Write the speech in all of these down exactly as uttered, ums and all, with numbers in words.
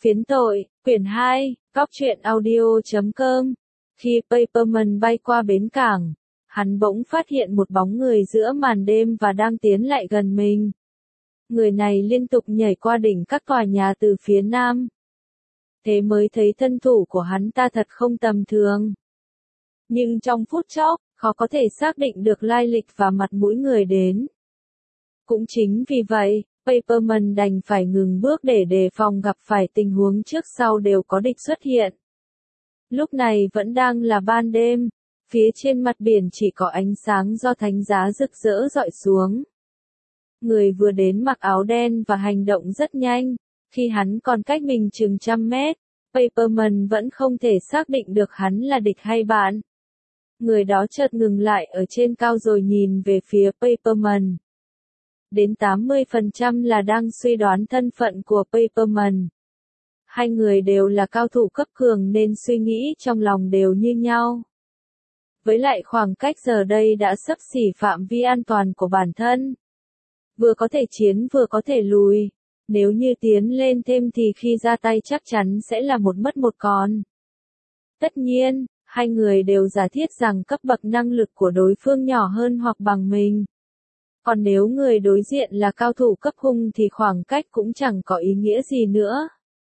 Phiến tội, quyển hai, góc truyện audio chấm com. Khi Paperman bay qua bến cảng, hắn bỗng phát hiện một bóng người giữa màn đêm và đang tiến lại gần mình. Người này liên tục nhảy qua đỉnh các tòa nhà từ phía nam. Thế mới thấy thân thủ của hắn ta thật không tầm thường. Nhưng trong phút chốc, khó có thể xác định được lai lịch và mặt mũi người đến. Cũng chính vì vậy, Paperman đành phải ngừng bước để đề phòng gặp phải tình huống trước sau đều có địch xuất hiện. Lúc này vẫn đang là ban đêm, phía trên mặt biển chỉ có ánh sáng do thánh giá rực rỡ rọi xuống. Người vừa đến mặc áo đen và hành động rất nhanh, khi hắn còn cách mình chừng trăm mét, Paperman vẫn không thể xác định được hắn là địch hay bạn. Người đó chợt ngừng lại ở trên cao rồi nhìn về phía Paperman. Đến tám mươi phần trăm là đang suy đoán thân phận của Paperman. Hai người đều là cao thủ cấp cường nên suy nghĩ trong lòng đều như nhau. Với lại khoảng cách giờ đây đã xấp xỉ phạm vi an toàn của bản thân. Vừa có thể chiến vừa có thể lùi. Nếu như tiến lên thêm thì khi ra tay chắc chắn sẽ là một mất một còn. Tất nhiên, hai người đều giả thiết rằng cấp bậc năng lực của đối phương nhỏ hơn hoặc bằng mình. Còn nếu người đối diện là cao thủ cấp hung thì khoảng cách cũng chẳng có ý nghĩa gì nữa.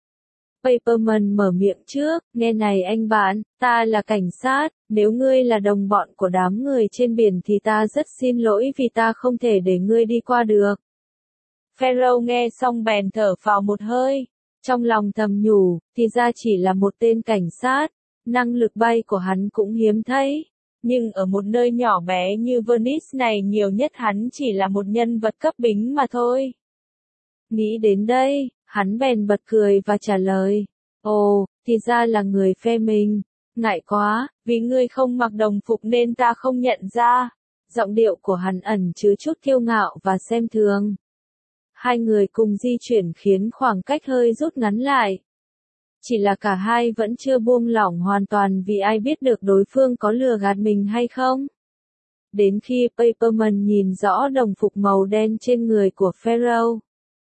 Paperman mở miệng trước, nghe này anh bạn, ta là cảnh sát, nếu ngươi là đồng bọn của đám người trên biển thì ta rất xin lỗi vì ta không thể để ngươi đi qua được. Pharaoh nghe xong bèn thở phào một hơi, trong lòng thầm nhủ, thì ra chỉ là một tên cảnh sát, năng lực bay của hắn cũng hiếm thấy. Nhưng ở một nơi nhỏ bé như Venice này nhiều nhất hắn chỉ là một nhân vật cấp bính mà thôi. Nghĩ đến đây, hắn bèn bật cười và trả lời, ồ, thì ra là người phe mình, ngại quá, vì ngươi không mặc đồng phục nên ta không nhận ra. Giọng điệu của hắn ẩn chứa chút kiêu ngạo và xem thường. Hai người cùng di chuyển khiến khoảng cách hơi rút ngắn lại. Chỉ là cả hai vẫn chưa buông lỏng hoàn toàn vì ai biết được đối phương có lừa gạt mình hay không. Đến khi Paperman nhìn rõ đồng phục màu đen trên người của Pharaoh,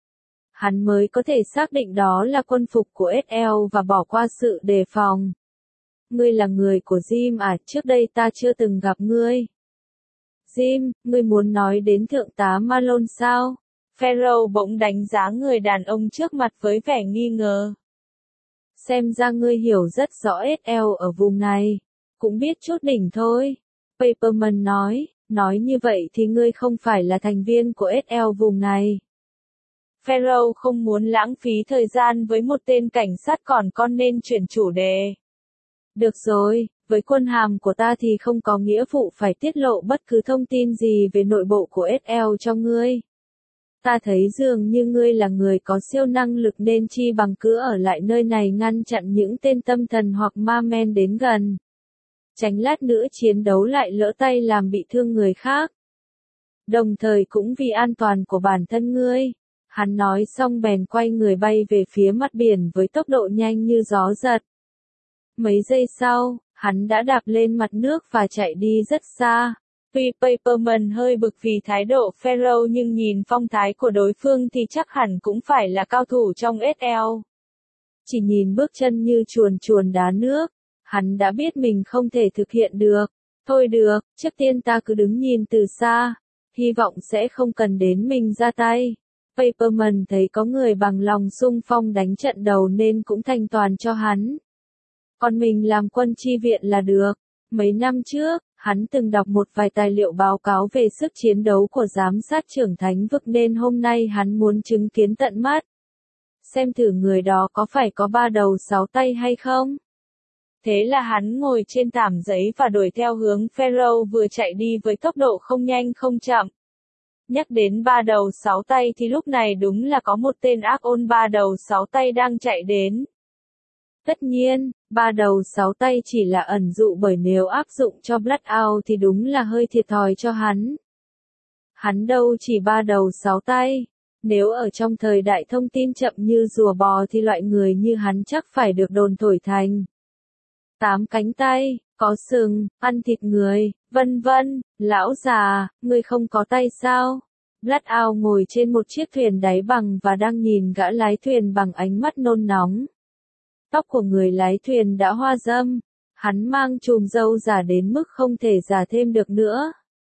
hắn mới có thể xác định đó là quân phục của ét lờ và bỏ qua sự đề phòng. Ngươi là người của Jim à, trước đây ta chưa từng gặp ngươi. Jim, ngươi muốn nói đến thượng tá Malone sao? Pharaoh bỗng đánh giá người đàn ông trước mặt với vẻ nghi ngờ. Xem ra ngươi hiểu rất rõ ét lờ ở vùng này. Cũng biết chút đỉnh thôi. Paperman nói, nói như vậy thì ngươi không phải là thành viên của ét lờ vùng này. Pharaoh không muốn lãng phí thời gian với một tên cảnh sát còn con nên chuyển chủ đề. Được rồi, với quân hàm của ta thì không có nghĩa vụ phải tiết lộ bất cứ thông tin gì về nội bộ của ét lờ cho ngươi. Ta thấy dường như ngươi là người có siêu năng lực nên chi bằng cứ ở lại nơi này ngăn chặn những tên tâm thần hoặc ma men đến gần. Tránh lát nữa chiến đấu lại lỡ tay làm bị thương người khác. Đồng thời cũng vì an toàn của bản thân ngươi. Hắn nói xong bèn quay người bay về phía mặt biển với tốc độ nhanh như gió giật. Mấy giây sau, hắn đã đạp lên mặt nước và chạy đi rất xa. Tuy Paperman hơi bực vì thái độ Pharaoh nhưng nhìn phong thái của đối phương thì chắc hẳn cũng phải là cao thủ trong ét lờ. Chỉ nhìn bước chân như chuồn chuồn đá nước, hắn đã biết mình không thể thực hiện được. Thôi được, trước tiên ta cứ đứng nhìn từ xa, hy vọng sẽ không cần đến mình ra tay. Paperman thấy có người bằng lòng xung phong đánh trận đầu nên cũng thanh toàn cho hắn. Còn mình làm quân chi viện là được. Mấy năm trước, hắn từng đọc một vài tài liệu báo cáo về sức chiến đấu của giám sát trưởng thánh vực nên hôm nay hắn muốn chứng kiến tận mắt. Xem thử người đó có phải có ba đầu sáu tay hay không. Thế là hắn ngồi trên thảm giấy và đuổi theo hướng Pharaoh vừa chạy đi với tốc độ không nhanh không chậm. Nhắc đến ba đầu sáu tay thì lúc này đúng là có một tên ác ôn ba đầu sáu tay đang chạy đến. Tất nhiên, ba đầu sáu tay chỉ là ẩn dụ bởi nếu áp dụng cho Blackout thì đúng là hơi thiệt thòi cho hắn. Hắn đâu chỉ ba đầu sáu tay. Nếu ở trong thời đại thông tin chậm như rùa bò thì loại người như hắn chắc phải được đồn thổi thành tám cánh tay, có sừng, ăn thịt người, vân vân. Lão già, ngươi không có tay sao? Blackout ngồi trên một chiếc thuyền đáy bằng và đang nhìn gã lái thuyền bằng ánh mắt nôn nóng. Tóc của người lái thuyền đã hoa râm, hắn mang chùm râu giả đến mức không thể giả thêm được nữa.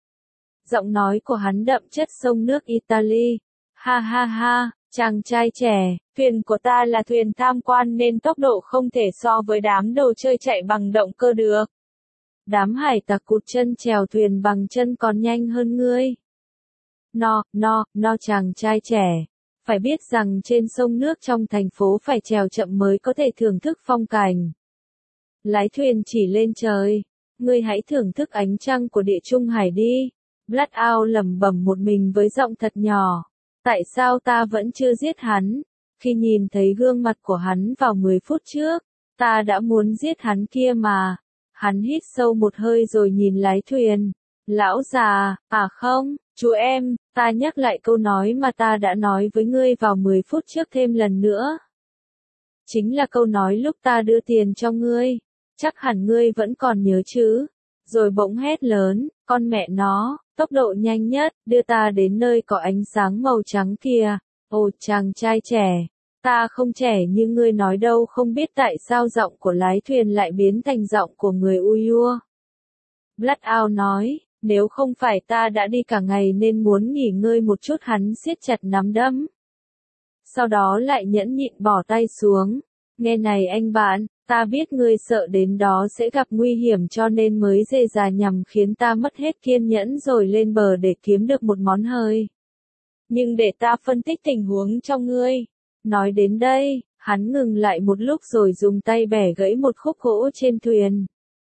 Giọng nói của hắn đậm chất sông nước Italy. Ha ha ha, chàng trai trẻ, thuyền của ta là thuyền tham quan nên tốc độ không thể so với đám đồ chơi chạy bằng động cơ được. Đám hải tặc cụt chân chèo thuyền bằng chân còn nhanh hơn ngươi. No, no, no chàng trai trẻ. Phải biết rằng trên sông nước trong thành phố phải chèo chậm mới có thể thưởng thức phong cảnh. Lái thuyền chỉ lên trời. Ngươi hãy thưởng thức ánh trăng của địa trung hải đi. Blackout lẩm bẩm một mình với giọng thật nhỏ. Tại sao ta vẫn chưa giết hắn? Khi nhìn thấy gương mặt của hắn vào mười phút trước, ta đã muốn giết hắn kia mà. Hắn hít sâu một hơi rồi nhìn lái thuyền. Lão già, à không, chú em, ta nhắc lại câu nói mà ta đã nói với ngươi vào mười phút trước thêm lần nữa. Chính là câu nói lúc ta đưa tiền cho ngươi. Chắc hẳn ngươi vẫn còn nhớ chứ. Rồi bỗng hét lớn, con mẹ nó, tốc độ nhanh nhất, đưa ta đến nơi có ánh sáng màu trắng kìa. Ồ chàng trai trẻ, ta không trẻ như ngươi nói đâu, không biết tại sao giọng của lái thuyền lại biến thành giọng của người Uyghur. Blackout nói, nếu không phải ta đã đi cả ngày nên muốn nghỉ ngơi một chút, hắn siết chặt nắm đấm. Sau đó lại nhẫn nhịn bỏ tay xuống. Nghe này anh bạn, ta biết ngươi sợ đến đó sẽ gặp nguy hiểm cho nên mới dề dà nhằm khiến ta mất hết kiên nhẫn rồi lên bờ để kiếm được một món hời. Nhưng để ta phân tích tình huống cho ngươi. Nói đến đây, hắn ngừng lại một lúc rồi dùng tay bẻ gãy một khúc gỗ trên thuyền.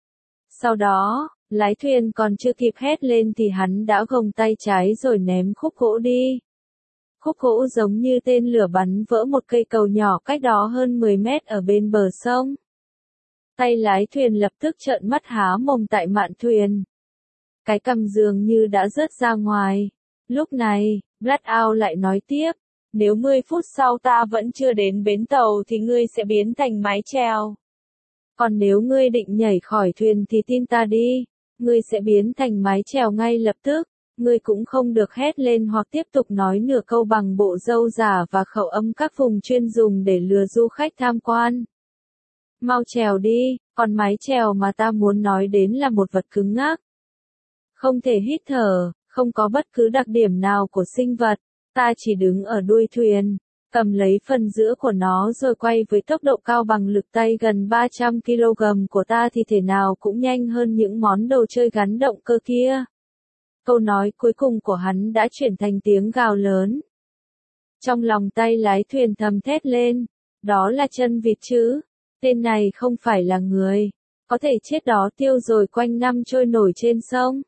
Sau đó, lái thuyền còn chưa kịp hét lên thì hắn đã gồng tay trái rồi ném khúc gỗ đi. Khúc gỗ giống như tên lửa bắn vỡ một cây cầu nhỏ cách đó hơn mười mét ở bên bờ sông. Tay lái thuyền lập tức trợn mắt há mồm tại mạn thuyền. Cái cằm dường như đã rớt ra ngoài. Lúc này, Blackout lại nói tiếp, nếu mười phút sau ta vẫn chưa đến bến tàu thì ngươi sẽ biến thành mái chèo. Còn nếu ngươi định nhảy khỏi thuyền thì tin ta đi, ngươi sẽ biến thành mái chèo ngay lập tức. Ngươi cũng không được hét lên hoặc tiếp tục nói nửa câu bằng bộ râu giả và khẩu âm các vùng chuyên dùng để lừa du khách tham quan. Mau chèo đi, còn mái chèo mà ta muốn nói đến là một vật cứng ngắc. Không thể hít thở, không có bất cứ đặc điểm nào của sinh vật. Ta chỉ đứng ở đuôi thuyền, cầm lấy phần giữa của nó rồi quay với tốc độ cao bằng lực tay gần ba trăm ki lô gam của ta thì thể nào cũng nhanh hơn những món đồ chơi gắn động cơ kia. Câu nói cuối cùng của hắn đã chuyển thành tiếng gào lớn. Trong lòng tay lái thuyền thầm thét lên, đó là chân vịt chứ, tên này không phải là người, có thể chết đó tiêu rồi quanh năm trôi nổi trên sông.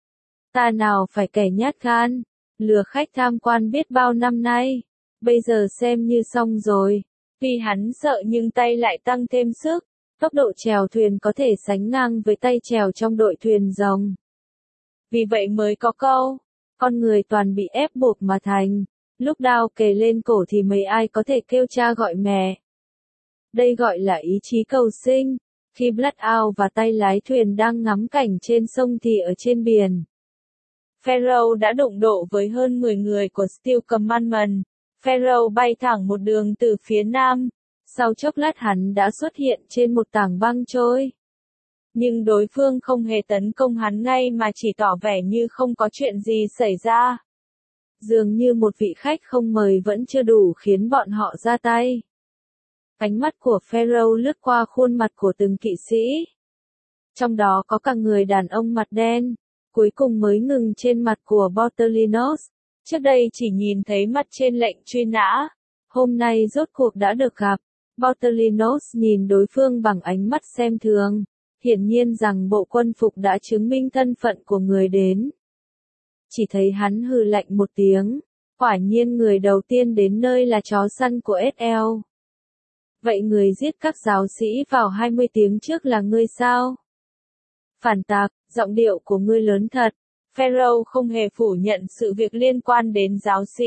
Ta nào phải kẻ nhát gan, lừa khách tham quan biết bao năm nay, bây giờ xem như xong rồi. Vì hắn sợ nhưng tay lại tăng thêm sức, tốc độ chèo thuyền có thể sánh ngang với tay chèo trong đội thuyền rồng. Vì vậy mới có câu, con người toàn bị ép buộc mà thành, lúc đao kề lên cổ thì mấy ai có thể kêu cha gọi mẹ. Đây gọi là ý chí cầu sinh. Khi Blackout và tay lái thuyền đang ngắm cảnh trên sông thì ở trên biển, Pharaoh đã đụng độ với hơn mười người của Steel Commandment. Pharaoh bay thẳng một đường từ phía nam, sau chốc lát hắn đã xuất hiện trên một tảng băng trôi. Nhưng đối phương không hề tấn công hắn ngay mà chỉ tỏ vẻ như không có chuyện gì xảy ra. Dường như một vị khách không mời vẫn chưa đủ khiến bọn họ ra tay. Ánh mắt của Pharaoh lướt qua khuôn mặt của từng kỵ sĩ. Trong đó có cả người đàn ông mặt đen, cuối cùng mới ngừng trên mặt của Bottolinos. Trước đây chỉ nhìn thấy mặt trên lệnh truy nã, hôm nay rốt cuộc đã được gặp. Bottolinos nhìn đối phương bằng ánh mắt xem thường. Hiển nhiên rằng bộ quân phục đã chứng minh thân phận của người đến. Chỉ thấy hắn hừ lạnh một tiếng, quả nhiên người đầu tiên đến nơi là chó săn của ét lờ. Vậy người giết các giáo sĩ vào hai mươi tiếng trước là ngươi sao? Phản tạc, giọng điệu của ngươi lớn thật. Pharaoh không hề phủ nhận sự việc liên quan đến giáo sĩ.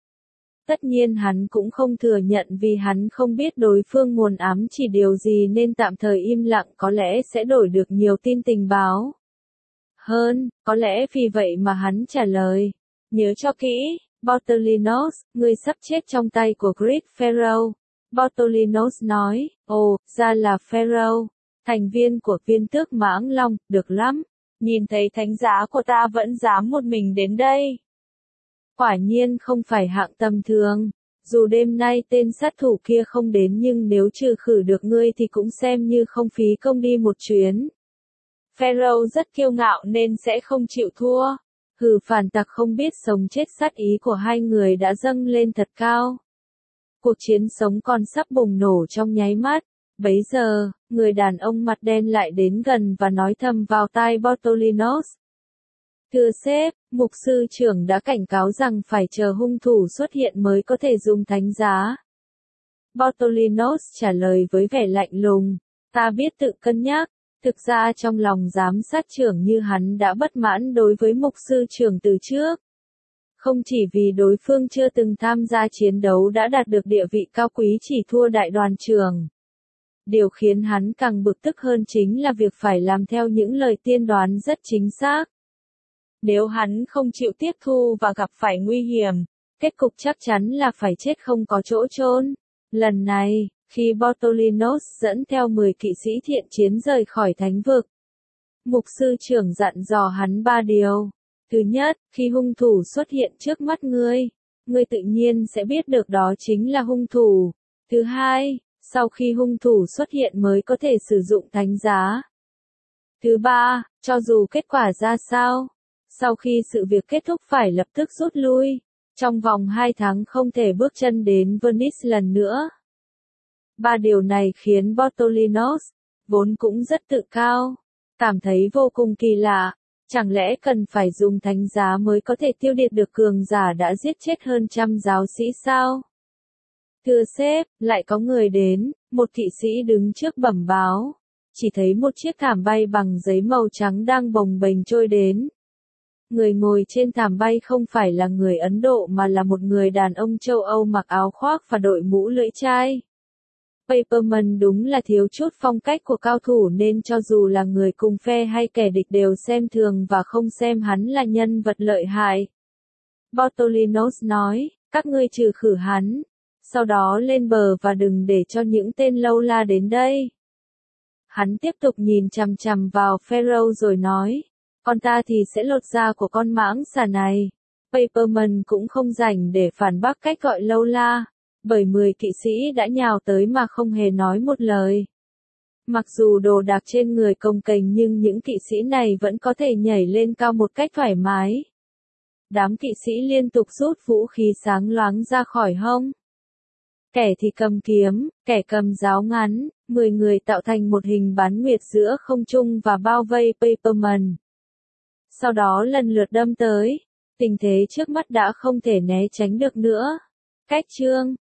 Tất nhiên hắn cũng không thừa nhận vì hắn không biết đối phương muốn ám chỉ điều gì nên tạm thời im lặng, có lẽ sẽ đổi được nhiều tin tình báo. Hơn, có lẽ vì vậy mà hắn trả lời. Nhớ cho kỹ, Bottolinos, ngươi sắp chết trong tay của Greek Pharaoh. Bortolinos nói, ồ, ra là Pharaoh, thành viên của viên tước Mãng Long, được lắm. Nhìn thấy thánh giá của ta vẫn dám một mình đến đây. Quả nhiên không phải hạng tầm thường. Dù đêm nay tên sát thủ kia không đến nhưng nếu trừ khử được ngươi thì cũng xem như không phí công đi một chuyến. Pharaoh rất kiêu ngạo nên sẽ không chịu thua. Hừ, phản tặc không biết sống chết, sát ý của hai người đã dâng lên thật cao. Cuộc chiến sống còn sắp bùng nổ trong nháy mắt. Bấy giờ, người đàn ông mặt đen lại đến gần và nói thầm vào tai Bortolinos. Thưa sếp, mục sư trưởng đã cảnh cáo rằng phải chờ hung thủ xuất hiện mới có thể dùng thánh giá. Bortolinos trả lời với vẻ lạnh lùng, ta biết tự cân nhắc. Thực ra trong lòng giám sát trưởng như hắn đã bất mãn đối với mục sư trưởng từ trước. Không chỉ vì đối phương chưa từng tham gia chiến đấu đã đạt được địa vị cao quý, chỉ thua đại đoàn trưởng. Điều khiến hắn càng bực tức hơn chính là việc phải làm theo những lời tiên đoán rất chính xác. Nếu hắn không chịu tiếp thu và gặp phải nguy hiểm, kết cục chắc chắn là phải chết không có chỗ chôn. Lần này, khi Bortolinos dẫn theo mười kỵ sĩ thiện chiến rời khỏi thánh vực, mục sư trưởng dặn dò hắn ba điều. Thứ nhất, khi hung thủ xuất hiện trước mắt ngươi, ngươi tự nhiên sẽ biết được đó chính là hung thủ. Thứ hai, sau khi hung thủ xuất hiện mới có thể sử dụng thánh giá. Thứ ba, cho dù kết quả ra sao, sau khi sự việc kết thúc phải lập tức rút lui. Trong vòng hai tháng không thể bước chân đến Venice lần nữa. Ba điều này khiến Bortolinos, vốn cũng rất tự cao, cảm thấy vô cùng kỳ lạ. Chẳng lẽ cần phải dùng thánh giá mới có thể tiêu diệt được cường giả đã giết chết hơn trăm giáo sĩ sao? Thưa sếp, lại có người đến, một kỵ sĩ đứng trước bẩm báo. Chỉ thấy một chiếc thảm bay bằng giấy màu trắng đang bồng bềnh trôi đến. Người ngồi trên thảm bay không phải là người Ấn Độ mà là một người đàn ông châu Âu mặc áo khoác và đội mũ lưỡi chai. Paperman đúng là thiếu chút phong cách của cao thủ nên cho dù là người cùng phe hay kẻ địch đều xem thường và không xem hắn là nhân vật lợi hại. Bortolinos nói, các ngươi trừ khử hắn, sau đó lên bờ và đừng để cho những tên lâu la đến đây. Hắn tiếp tục nhìn chằm chằm vào Pharaoh rồi nói, con ta thì sẽ lột da của con mãng xà này. Paperman cũng không rảnh để phản bác cách gọi lâu la, bởi mười kỵ sĩ đã nhào tới mà không hề nói một lời. Mặc dù đồ đạc trên người cồng kềnh nhưng những kỵ sĩ này vẫn có thể nhảy lên cao một cách thoải mái. Đám kỵ sĩ liên tục rút vũ khí sáng loáng ra khỏi hông. Kẻ thì cầm kiếm, kẻ cầm giáo ngắn, mười người tạo thành một hình bán nguyệt giữa không trung và bao vây Paperman. Sau đó lần lượt đâm tới, tình thế trước mắt đã không thể né tránh được nữa. Cách chương